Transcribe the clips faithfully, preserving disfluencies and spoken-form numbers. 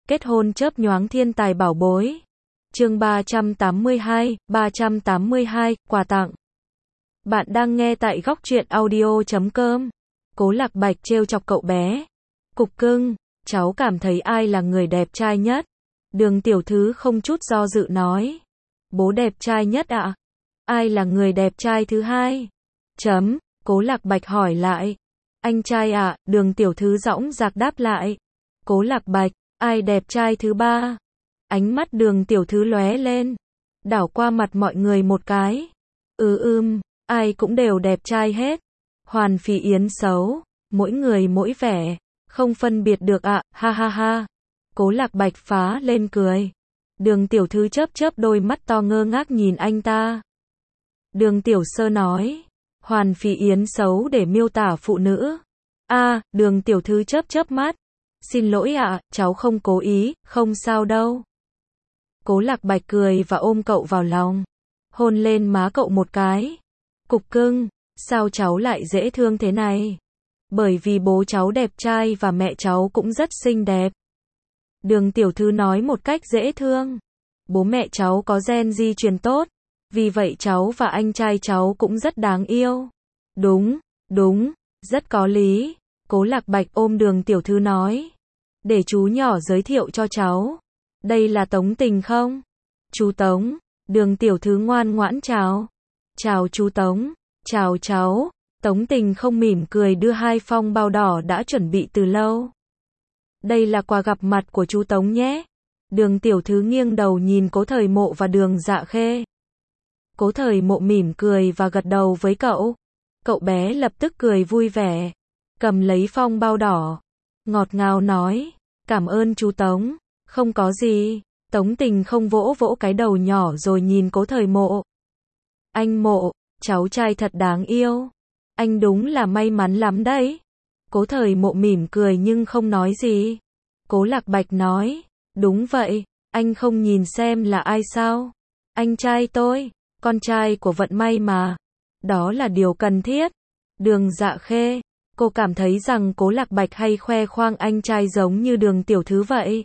Kết hôn chớp nhoáng thiên tài bảo bối. Chương ba trăm tám mươi hai, ba trăm tám mươi hai, quà tặng. Bạn đang nghe tại góc truyện audio chấm com. Cố Lạc Bạch trêu chọc cậu bé. Cục cưng, cháu cảm thấy ai là người đẹp trai nhất? Đường tiểu thư không chút do dự nói. Bố đẹp trai nhất ạ. Ai là người đẹp trai thứ hai? Chấm, Cố Lạc Bạch hỏi lại. Anh trai ạ, đường tiểu thư dõng dạc đáp lại. Cố Lạc Bạch, ai đẹp trai thứ ba? Ánh mắt đường tiểu thư lóe lên. Đảo qua mặt mọi người một cái. Ừ ưm, ai cũng đều đẹp trai hết. Hoàn Phỉ Yến xấu, mỗi người mỗi vẻ, không phân biệt được ạ, ha ha ha. Cố Lạc Bạch phá lên cười. Đường tiểu thư chớp chớp đôi mắt to ngơ ngác nhìn anh ta. Đường tiểu sơ nói. Hoàn Phỉ Yến xấu để miêu tả phụ nữ. A, đường tiểu thư chớp chớp mắt. Xin lỗi ạ, cháu không cố ý, không sao đâu. Cố Lạc Bạch cười và ôm cậu vào lòng. Hôn lên má cậu một cái. Cục cưng, sao cháu lại dễ thương thế này? Bởi vì bố cháu đẹp trai và mẹ cháu cũng rất xinh đẹp. Đường tiểu thư nói một cách dễ thương. Bố mẹ cháu có gen di truyền tốt. Vì vậy cháu và anh trai cháu cũng rất đáng yêu. Đúng, đúng, rất có lý. Cố Lạc Bạch ôm đường tiểu thư nói. Để chú nhỏ giới thiệu cho cháu. Đây là Tống Tình không? Chú Tống. Đường tiểu thư ngoan ngoãn chào. Chào chú Tống. Chào cháu. Tống Tình không mỉm cười đưa hai phong bao đỏ đã chuẩn bị từ lâu. Đây là quà gặp mặt của chú Tống nhé. Đường tiểu thư nghiêng đầu nhìn Cố Thời Mộ và Đường Dạ Khê. Cố Thời Mộ mỉm cười và gật đầu với cậu. Cậu bé lập tức cười vui vẻ. Cầm lấy phong bao đỏ. Ngọt ngào nói. Cảm ơn chú Tống. Không có gì. Tống Tình không vỗ vỗ cái đầu nhỏ rồi nhìn Cố Thời Mộ. Anh Mộ, cháu trai thật đáng yêu. Anh đúng là may mắn lắm đấy. Cố Thời Mộ mỉm cười nhưng không nói gì. Cố Lạc Bạch nói. Đúng vậy, anh không nhìn xem là ai sao? Anh trai tôi, con trai của vận may mà. Đó là điều cần thiết. Đường Dạ Khê, cô cảm thấy rằng Cố Lạc Bạch hay khoe khoang anh trai giống như đường tiểu thư vậy.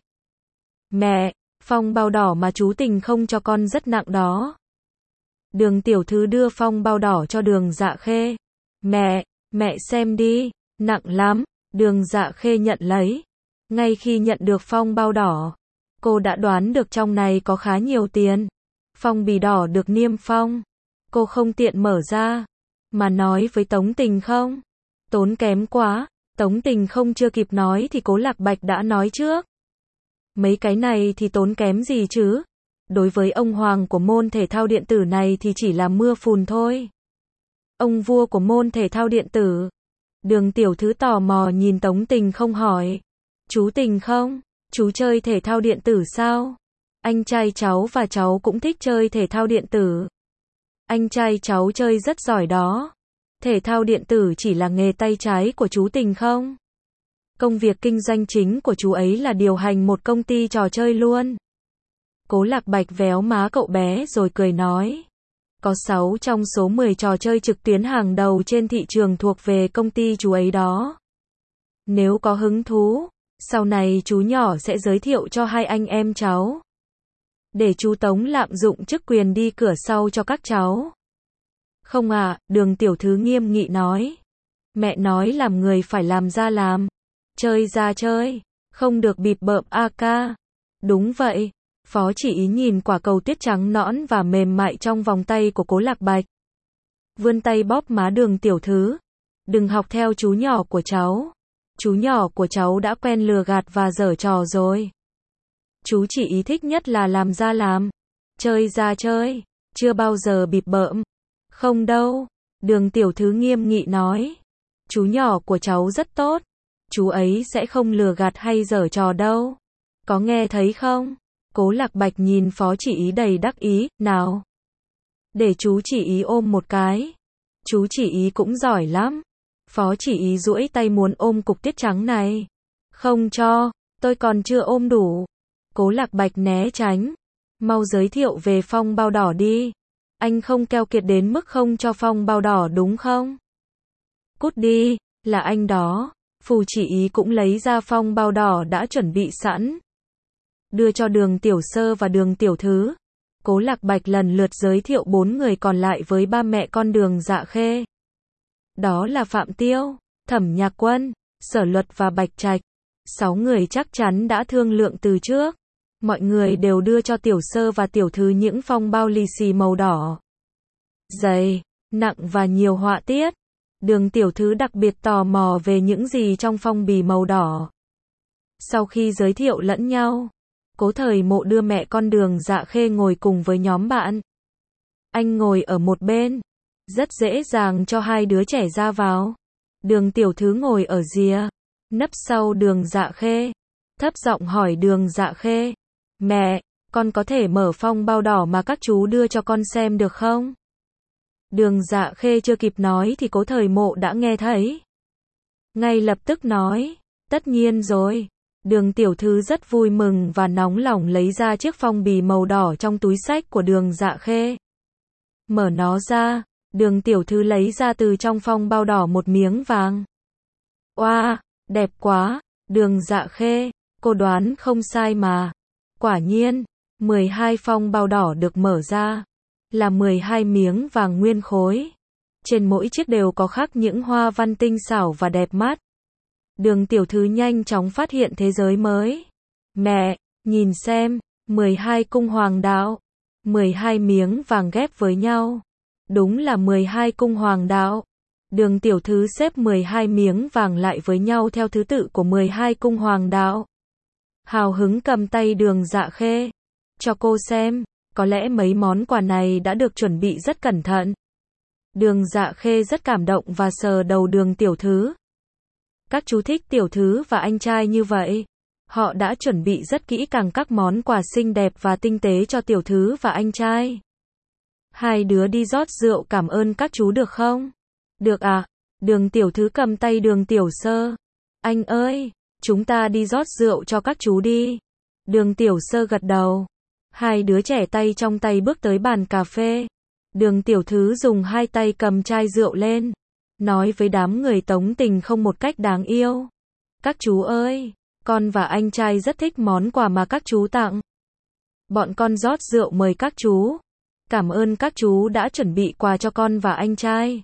Mẹ, phong bao đỏ mà chú Tình không cho con rất nặng đó. Đường tiểu thư đưa phong bao đỏ cho Đường Dạ Khê. Mẹ, mẹ xem đi, nặng lắm. Đường Dạ Khê nhận lấy. Ngay khi nhận được phong bao đỏ, cô đã đoán được trong này có khá nhiều tiền. Phong bì đỏ được niêm phong. Cô không tiện mở ra. Mà nói với Tống Tình không? Tốn kém quá. Tống Tình không chưa kịp nói thì Cố Lạc Bạch đã nói trước. Mấy cái này thì tốn kém gì chứ? Đối với ông hoàng của môn thể thao điện tử này thì chỉ là mưa phùn thôi. Ông vua của môn thể thao điện tử. Đường tiểu thư tò mò nhìn Tống Tình không hỏi. Chú Tình không? Chú chơi thể thao điện tử sao? Anh trai cháu và cháu cũng thích chơi thể thao điện tử. Anh trai cháu chơi rất giỏi đó. Thể thao điện tử chỉ là nghề tay trái của chú Tình không? Công việc kinh doanh chính của chú ấy là điều hành một công ty trò chơi luôn. Cố Lạc Bạch véo má cậu bé rồi cười nói. Có sáu trong số mười trò chơi trực tuyến hàng đầu trên thị trường thuộc về công ty chú ấy đó. Nếu có hứng thú, sau này chú nhỏ sẽ giới thiệu cho hai anh em cháu. Để chú Tống lạm dụng chức quyền đi cửa sau cho các cháu. Không à, đường tiểu thư nghiêm nghị nói. Mẹ nói làm người phải làm ra làm. Chơi ra chơi. Không được bịp bợm a ca. Đúng vậy. Phó Chỉ Ý nhìn quả cầu tuyết trắng nõn và mềm mại trong vòng tay của Cố Lạc Bạch. Vươn tay bóp má đường tiểu thư. Đừng học theo chú nhỏ của cháu. Chú nhỏ của cháu đã quen lừa gạt và giở trò rồi. Chú Chỉ Ý thích nhất là làm ra làm. Chơi ra chơi. Chưa bao giờ bịp bợm. Không đâu. Đường tiểu thư nghiêm nghị nói. Chú nhỏ của cháu rất tốt. Chú ấy sẽ không lừa gạt hay giở trò đâu. Có nghe thấy không? Cố Lạc Bạch nhìn Phó Chỉ Ý đầy đắc ý. Nào. Để chú Chỉ Ý ôm một cái. Chú Chỉ Ý cũng giỏi lắm. Phó Chỉ Ý duỗi tay muốn ôm cục tuyết trắng này. Không cho, tôi còn chưa ôm đủ. Cố Lạc Bạch né tránh. Mau giới thiệu về phong bao đỏ đi. Anh không keo kiệt đến mức không cho phong bao đỏ đúng không? Cút đi, là anh đó. Phù Chỉ Ý cũng lấy ra phong bao đỏ đã chuẩn bị sẵn. đưa cho Đường Tiểu Sơ và Đường Tiểu Thứ. Cố Lạc Bạch lần lượt giới thiệu bốn người còn lại với ba mẹ con Đường Dạ Khê. Đó là Phạm Tiêu, Thẩm Nhạc Quân, Sở Luật và Bạch Trạch. Sáu người chắc chắn đã thương lượng từ trước. Mọi người đều đưa cho Tiểu Sơ và Tiểu Thứ những phong bao lì xì màu đỏ, dày, nặng và nhiều họa tiết. Đường Tiểu Thứ đặc biệt tò mò về những gì trong phong bì màu đỏ. Sau khi giới thiệu lẫn nhau, Cố Thời Mộ đưa mẹ con Đường Dạ Khê ngồi cùng với nhóm bạn. Anh ngồi ở một bên, rất dễ dàng cho hai đứa trẻ ra vào. Đường Tiểu Thứ ngồi ở rìa, nấp sau Đường Dạ Khê, thấp giọng hỏi Đường Dạ Khê: "Mẹ, con có thể mở phong bao đỏ mà các chú đưa cho con xem được không?" Đường Dạ Khê chưa kịp nói thì Cố Thời Mộ đã nghe thấy. Ngay lập tức nói: "Tất nhiên rồi." Đường Tiểu Thứ rất vui mừng và nóng lòng lấy ra chiếc phong bì màu đỏ trong túi xách của Đường Dạ Khê. Mở nó ra, Đường Tiểu Thứ lấy ra từ trong phong bao đỏ một miếng vàng. Oa, đẹp quá, Đường Dạ Khê, cô đoán không sai mà. Quả nhiên, mười hai phong bao đỏ được mở ra, là mười hai miếng vàng nguyên khối. Trên mỗi chiếc đều có khắc những hoa văn tinh xảo và đẹp mắt. Đường Tiểu Thứ nhanh chóng phát hiện thế giới mới. Mẹ, nhìn xem, mười hai cung hoàng đạo, mười hai miếng vàng ghép với nhau. Đúng là mười hai cung hoàng đạo. Đường Tiểu Thứ xếp mười hai miếng vàng lại với nhau theo thứ tự của mười hai cung hoàng đạo. Hào hứng cầm tay Đường Dạ Khê. Cho cô xem, có lẽ mấy món quà này đã được chuẩn bị rất cẩn thận. Đường Dạ Khê rất cảm động và sờ đầu Đường Tiểu Thứ. Các chú thích Tiểu Thứ và anh trai như vậy. Họ đã chuẩn bị rất kỹ càng các món quà xinh đẹp và tinh tế cho Tiểu Thứ và anh trai. Hai đứa đi rót rượu cảm ơn các chú được không? Được à? Đường Tiểu Thứ cầm tay Đường Tiểu Sơ. Anh ơi, chúng ta đi rót rượu cho các chú đi. Đường Tiểu Sơ gật đầu. Hai đứa trẻ tay trong tay bước tới bàn cà phê. Đường Tiểu Thứ dùng hai tay cầm chai rượu lên, nói với đám người Tống Tình không một cách đáng yêu. Các chú ơi, con và anh trai rất thích món quà mà các chú tặng. Bọn con rót rượu mời các chú. Cảm ơn các chú đã chuẩn bị quà cho con và anh trai.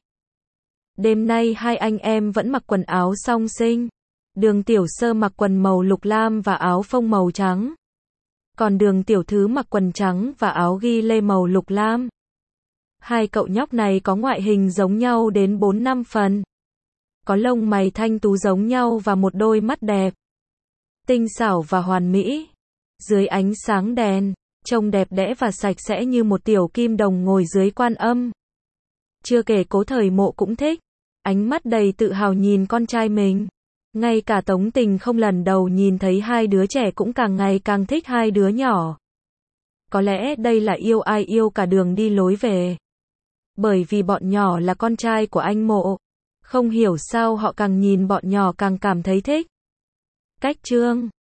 Đêm nay hai anh em vẫn mặc quần áo song sinh. Đường Tiểu Sơ mặc quần màu lục lam và áo phông màu trắng. Còn Đường Tiểu Thứ mặc quần trắng và áo ghi lê màu lục lam. Hai cậu nhóc này có ngoại hình giống nhau đến bốn năm phần. Có lông mày thanh tú giống nhau và một đôi mắt đẹp, tinh xảo và hoàn mỹ. Dưới ánh sáng đèn, trông đẹp đẽ và sạch sẽ như một tiểu kim đồng ngồi dưới quan âm. Chưa kể Cố Thời Mộ cũng thích. Ánh mắt đầy tự hào nhìn con trai mình. Ngay cả Tống Tình không lần đầu nhìn thấy hai đứa trẻ cũng càng ngày càng thích hai đứa nhỏ. Có lẽ đây là yêu ai yêu cả đường đi lối về. Bởi vì bọn nhỏ là con trai của anh Mộ. Không hiểu sao họ càng nhìn bọn nhỏ càng cảm thấy thích. Cách chương